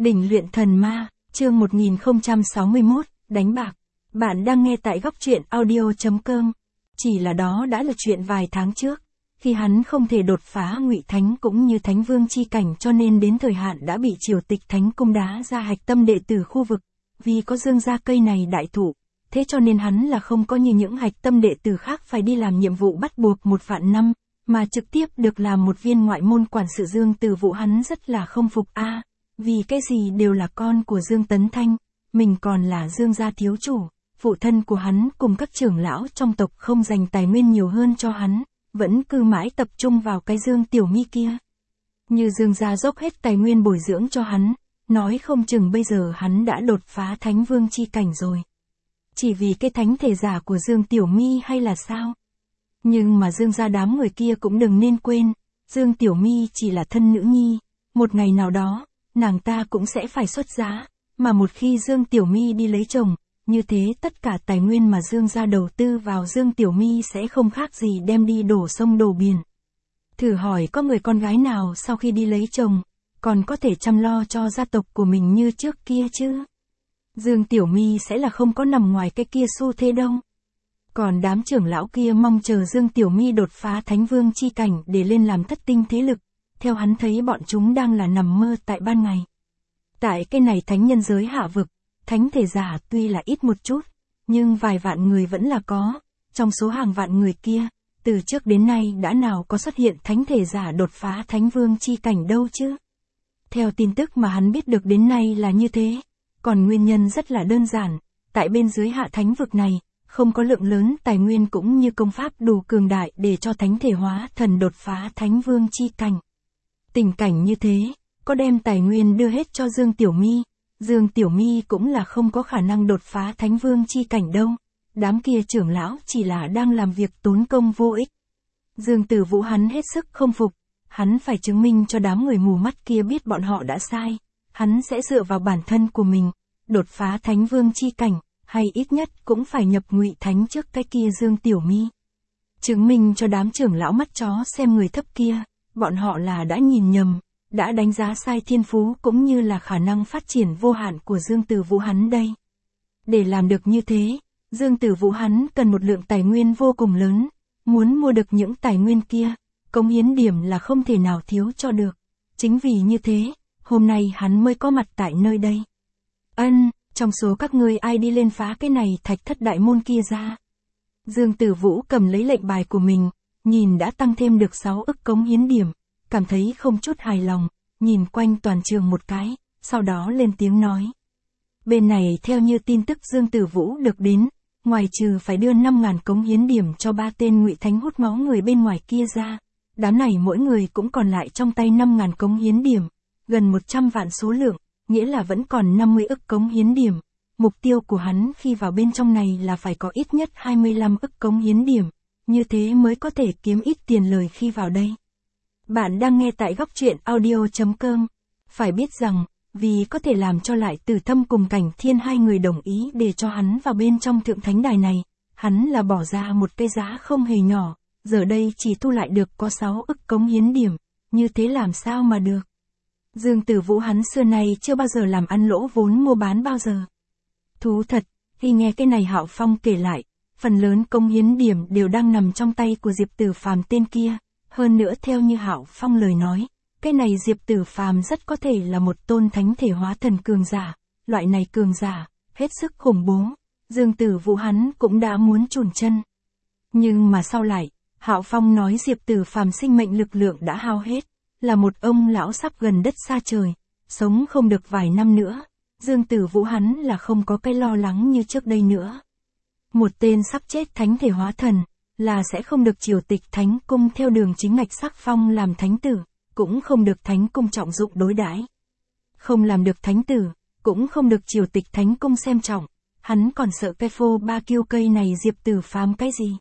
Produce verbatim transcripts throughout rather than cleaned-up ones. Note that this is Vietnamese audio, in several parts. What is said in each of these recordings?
Đỉnh luyện thần ma, chương một nghìn không trăm sáu mươi mốt, đánh bạc. Bạn đang nghe tại góc truyện audio chấm com. Chỉ là đó đã là chuyện vài tháng trước, khi hắn không thể đột phá ngụy thánh cũng như thánh vương chi cảnh, cho nên đến thời hạn đã bị triều tịch thánh cung đá ra hạch tâm đệ tử khu vực. Vì có dương gia cây này đại thụ, thế cho nên hắn là không có như những hạch tâm đệ tử khác phải đi làm nhiệm vụ bắt buộc một vạn năm, mà trực tiếp được làm một viên ngoại môn quản sự. Dương Tử Vũ hắn rất là không phục a, à, vì cái gì đều là con của Dương Tấn Thanh, mình còn là Dương gia thiếu chủ, phụ thân của hắn cùng các trưởng lão trong tộc không dành tài nguyên nhiều hơn cho hắn, vẫn cứ mãi tập trung vào cái Dương Tiểu Mi kia. Như Dương gia dốc hết tài nguyên bồi dưỡng cho hắn, nói không chừng bây giờ hắn đã đột phá thánh vương chi cảnh rồi. Chỉ vì cái thánh thể giả của Dương Tiểu Mi hay là sao? Nhưng mà Dương gia đám người kia cũng đừng nên quên, Dương Tiểu Mi chỉ là thân nữ nhi, một ngày nào đó, nàng ta cũng sẽ phải xuất giá, mà một khi Dương Tiểu Mi đi lấy chồng, như thế tất cả tài nguyên mà Dương gia đầu tư vào Dương Tiểu Mi sẽ không khác gì đem đi đổ sông đổ biển. Thử hỏi có người con gái nào sau khi đi lấy chồng, còn có thể chăm lo cho gia tộc của mình như trước kia chứ? Dương Tiểu Mi sẽ là không có nằm ngoài cái kia xu thế đâu. Còn đám trưởng lão kia mong chờ Dương Tiểu Mi đột phá thánh vương chi cảnh để lên làm thất tinh thế lực, theo hắn thấy bọn chúng đang là nằm mơ tại ban ngày. Tại cái này thánh nhân giới hạ vực, thánh thể giả tuy là ít một chút, nhưng vài vạn người vẫn là có, trong số hàng vạn người kia, từ trước đến nay đã nào có xuất hiện thánh thể giả đột phá thánh vương chi cảnh đâu chứ. Theo tin tức mà hắn biết được đến nay là như thế, còn nguyên nhân rất là đơn giản, tại bên dưới hạ thánh vực này, không có lượng lớn tài nguyên cũng như công pháp đủ cường đại để cho thánh thể hóa thần đột phá thánh vương chi cảnh. Tình cảnh như thế, có đem tài nguyên đưa hết cho Dương Tiểu Mi, Dương Tiểu Mi cũng là không có khả năng đột phá thánh vương chi cảnh đâu. Đám kia trưởng lão chỉ là đang làm việc tốn công vô ích. Dương Tử Vũ hắn hết sức không phục, hắn phải chứng minh cho đám người mù mắt kia biết bọn họ đã sai, hắn sẽ dựa vào bản thân của mình, đột phá thánh vương chi cảnh, hay ít nhất cũng phải nhập ngụy thánh trước cái kia Dương Tiểu Mi. Chứng minh cho đám trưởng lão mắt chó xem người thấp kia, bọn họ là đã nhìn nhầm, đã đánh giá sai thiên phú cũng như là khả năng phát triển vô hạn của Dương Tử Vũ hắn đây. Để làm được như thế, Dương Tử Vũ hắn cần một lượng tài nguyên vô cùng lớn, muốn mua được những tài nguyên kia, cống hiến điểm là không thể nào thiếu cho được. Chính vì như thế, hôm nay hắn mới có mặt tại nơi đây. Ân, trong số các ngươi ai đi lên phá cái này thạch thất đại môn kia ra? Dương Tử Vũ cầm lấy lệnh bài của mình, nhìn đã tăng thêm được sáu ức cống hiến điểm, cảm thấy không chút hài lòng, nhìn quanh toàn trường một cái, sau đó lên tiếng nói. Bên này theo như tin tức Dương Tử Vũ được đến, ngoài trừ phải đưa năm ngàn cống hiến điểm cho ba tên ngụy thánh hút máu người bên ngoài kia ra, đám này mỗi người cũng còn lại trong tay năm ngàn cống hiến điểm, gần một trăm vạn số lượng, nghĩa là vẫn còn năm mươi ức cống hiến điểm. Mục tiêu của hắn khi vào bên trong này là phải có ít nhất hai mươi lăm ức cống hiến điểm, như thế mới có thể kiếm ít tiền lời khi vào đây. Bạn đang nghe tại góc truyện audio chấm com. Phải biết rằng, vì có thể làm cho Lại Tử Thâm cùng Cảnh Thiên hai người đồng ý để cho hắn vào bên trong thượng thánh đài này, hắn là bỏ ra một cái giá không hề nhỏ, giờ đây chỉ thu lại được có sáu ức cống hiến điểm, như thế làm sao mà được. Dương Tử Vũ hắn xưa nay chưa bao giờ làm ăn lỗ vốn mua bán bao giờ. Thú thật, khi nghe cái này Hạo Phong kể lại, phần lớn cống hiến điểm đều đang nằm trong tay của Diệp Tử Phàm tên kia, hơn nữa theo như Hạo Phong lời nói, cái này Diệp Tử Phàm rất có thể là một tôn thánh thể hóa thần cường giả, loại này cường giả, hết sức khủng bố, Dương Tử Vũ hắn cũng đã muốn chùn chân. Nhưng mà sau lại, Hạo Phong nói Diệp Tử Phàm sinh mệnh lực lượng đã hao hết, là một ông lão sắp gần đất xa trời, sống không được vài năm nữa, Dương Tử Vũ hắn là không có cái lo lắng như trước đây nữa. Một tên sắp chết thánh thể hóa thần, là sẽ không được triều tịch thánh cung theo đường chính ngạch sắc phong làm thánh tử, cũng không được thánh cung trọng dụng đối đãi. Không làm được thánh tử, cũng không được triều tịch thánh cung xem trọng, hắn còn sợ cái phô ba kiêu cây này Diệp Tử Phàm cái gì.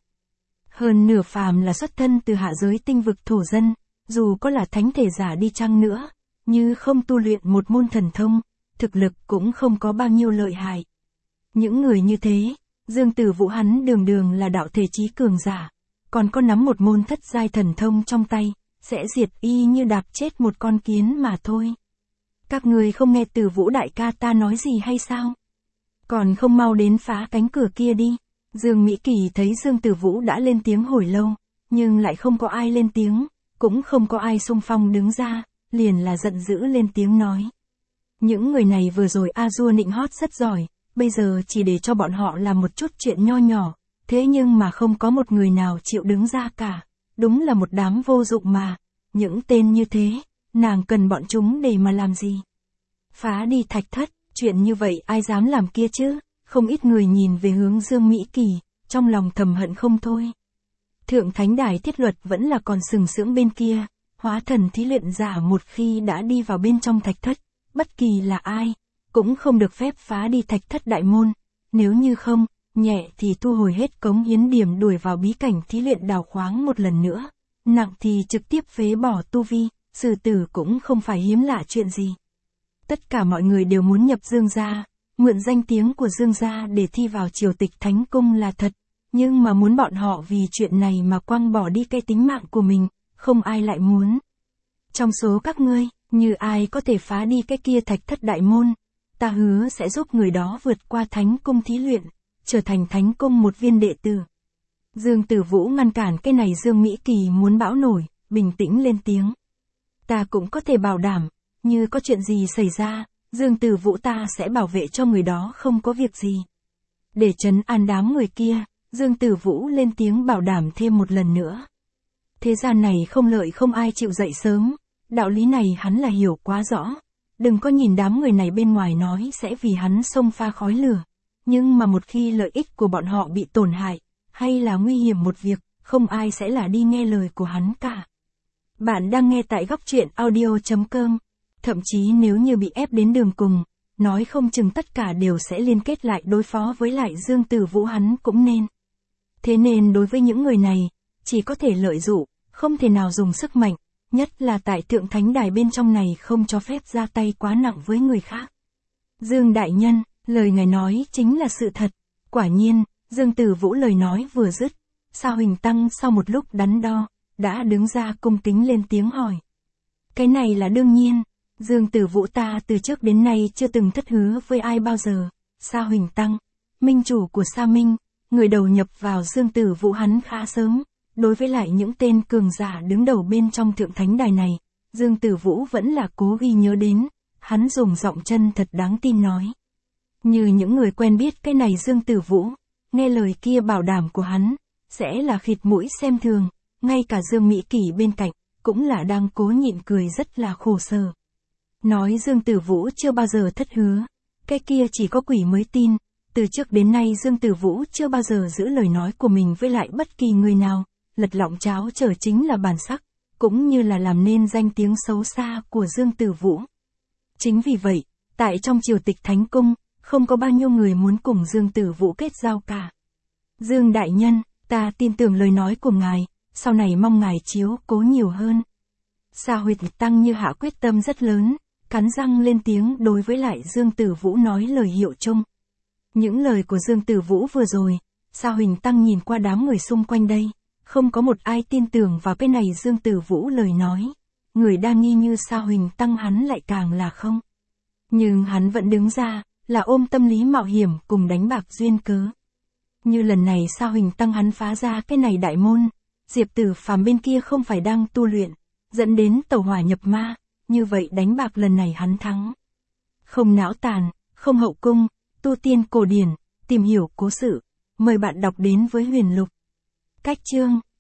Hơn nửa phàm là xuất thân từ hạ giới tinh vực thổ dân, dù có là thánh thể giả đi chăng nữa, như không tu luyện một môn thần thông, thực lực cũng không có bao nhiêu lợi hại. Những người như thế, Dương Tử Vũ hắn đường đường là đạo thể chí cường giả, còn có nắm một môn thất giai thần thông trong tay, sẽ diệt y như đạp chết một con kiến mà thôi. Các ngươi không nghe Từ Vũ đại ca ta nói gì hay sao? Còn không mau đến phá cánh cửa kia đi. Dương Mỹ Kỳ thấy Dương Tử Vũ đã lên tiếng hồi lâu, nhưng lại không có ai lên tiếng, cũng không có ai xung phong đứng ra, liền là giận dữ lên tiếng nói. Những người này vừa rồi a dua nịnh hót rất giỏi, bây giờ chỉ để cho bọn họ làm một chút chuyện nho nhỏ, thế nhưng mà không có một người nào chịu đứng ra cả, đúng là một đám vô dụng mà, những tên như thế, nàng cần bọn chúng để mà làm gì? Phá đi thạch thất, chuyện như vậy ai dám làm kia chứ? Không ít người nhìn về hướng Dương Mỹ Kỳ, trong lòng thầm hận không thôi. Thượng Thánh Đài thiết luật vẫn là còn sừng sững bên kia, hóa thần thí luyện giả một khi đã đi vào bên trong thạch thất, bất kỳ là ai, cũng không được phép phá đi thạch thất đại môn, nếu như không, nhẹ thì thu hồi hết cống hiến điểm đuổi vào bí cảnh thí luyện đào khoáng một lần nữa, nặng thì trực tiếp phế bỏ tu vi, xử tử cũng không phải hiếm lạ chuyện gì. Tất cả mọi người đều muốn nhập Dương gia, mượn danh tiếng của Dương gia để thi vào triều tịch thánh cung là thật, nhưng mà muốn bọn họ vì chuyện này mà quăng bỏ đi cái tính mạng của mình, không ai lại muốn. Trong số các ngươi, như ai có thể phá đi cái kia thạch thất đại môn, ta hứa sẽ giúp người đó vượt qua thánh cung thí luyện, trở thành thánh cung một viên đệ tử. Dương Tử Vũ ngăn cản cái này Dương Mỹ Kỳ muốn bão nổi, bình tĩnh lên tiếng. Ta cũng có thể bảo đảm, như có chuyện gì xảy ra, Dương Tử Vũ ta sẽ bảo vệ cho người đó không có việc gì. Để trấn an đám người kia, Dương Tử Vũ lên tiếng bảo đảm thêm một lần nữa. Thế gian này không lợi không ai chịu dậy sớm, đạo lý này hắn là hiểu quá rõ. Đừng có nhìn đám người này bên ngoài nói sẽ vì hắn xông pha khói lửa. Nhưng mà một khi lợi ích của bọn họ bị tổn hại, hay là nguy hiểm một việc, không ai sẽ là đi nghe lời của hắn cả. Bạn đang nghe tại góc truyện audio chấm com. Thậm chí nếu như bị ép đến đường cùng, nói không chừng tất cả đều sẽ liên kết lại đối phó với lại Dương Tử Vũ hắn cũng nên. Thế nên đối với những người này, chỉ có thể lợi dụng, không thể nào dùng sức mạnh, nhất là tại Thượng Thánh Đài bên trong này không cho phép ra tay quá nặng với người khác. Dương Đại Nhân, lời ngài nói chính là sự thật. Quả nhiên, Dương Tử Vũ lời nói vừa dứt, Sa Huỳnh Tăng sau một lúc đắn đo, đã đứng ra cung kính lên tiếng hỏi. Cái này là đương nhiên, Dương Tử Vũ ta từ trước đến nay chưa từng thất hứa với ai bao giờ. Sa Huỳnh Tăng, minh chủ của Sa Minh, người đầu nhập vào Dương Tử Vũ hắn khá sớm, đối với lại những tên cường giả đứng đầu bên trong Thượng Thánh Đài này, Dương Tử Vũ vẫn là cố ghi nhớ đến, hắn dùng giọng chân thật đáng tin nói. Như những người quen biết cái này Dương Tử Vũ, nghe lời kia bảo đảm của hắn, sẽ là khịt mũi xem thường, ngay cả Dương Mỹ Kỳ bên cạnh, cũng là đang cố nhịn cười rất là khổ sở. Nói Dương Tử Vũ chưa bao giờ thất hứa, cái kia chỉ có quỷ mới tin, từ trước đến nay Dương Tử Vũ chưa bao giờ giữ lời nói của mình với lại bất kỳ người nào, lật lọng cháo trở chính là bản sắc, cũng như là làm nên danh tiếng xấu xa của Dương Tử Vũ. Chính vì vậy, tại trong triều tịch thánh cung, không có bao nhiêu người muốn cùng Dương Tử Vũ kết giao cả. Dương Đại Nhân, ta tin tưởng lời nói của ngài, sau này mong ngài chiếu cố nhiều hơn. Sa Huỳnh Tăng như hạ quyết tâm rất lớn, cắn răng lên tiếng đối với lại Dương Tử Vũ nói lời hiệu chung. Những lời của Dương Tử Vũ vừa rồi, Sa Huỳnh Tăng nhìn qua đám người xung quanh đây, không có một ai tin tưởng vào cái này Dương Tử Vũ lời nói. Người đa nghi như Sa Huỳnh Tăng hắn lại càng là không. Nhưng hắn vẫn đứng ra, là ôm tâm lý mạo hiểm cùng đánh bạc duyên cớ. Như lần này Sa Huỳnh Tăng hắn phá ra cái này đại môn, Diệp Tử Phàm bên kia không phải đang tu luyện, dẫn đến tẩu hỏa nhập ma, như vậy đánh bạc lần này hắn thắng. Không não tàn, không hậu cung, tu tiên cổ điển, tìm hiểu cố sự, mời bạn đọc đến với Huyền Lục. Cách chương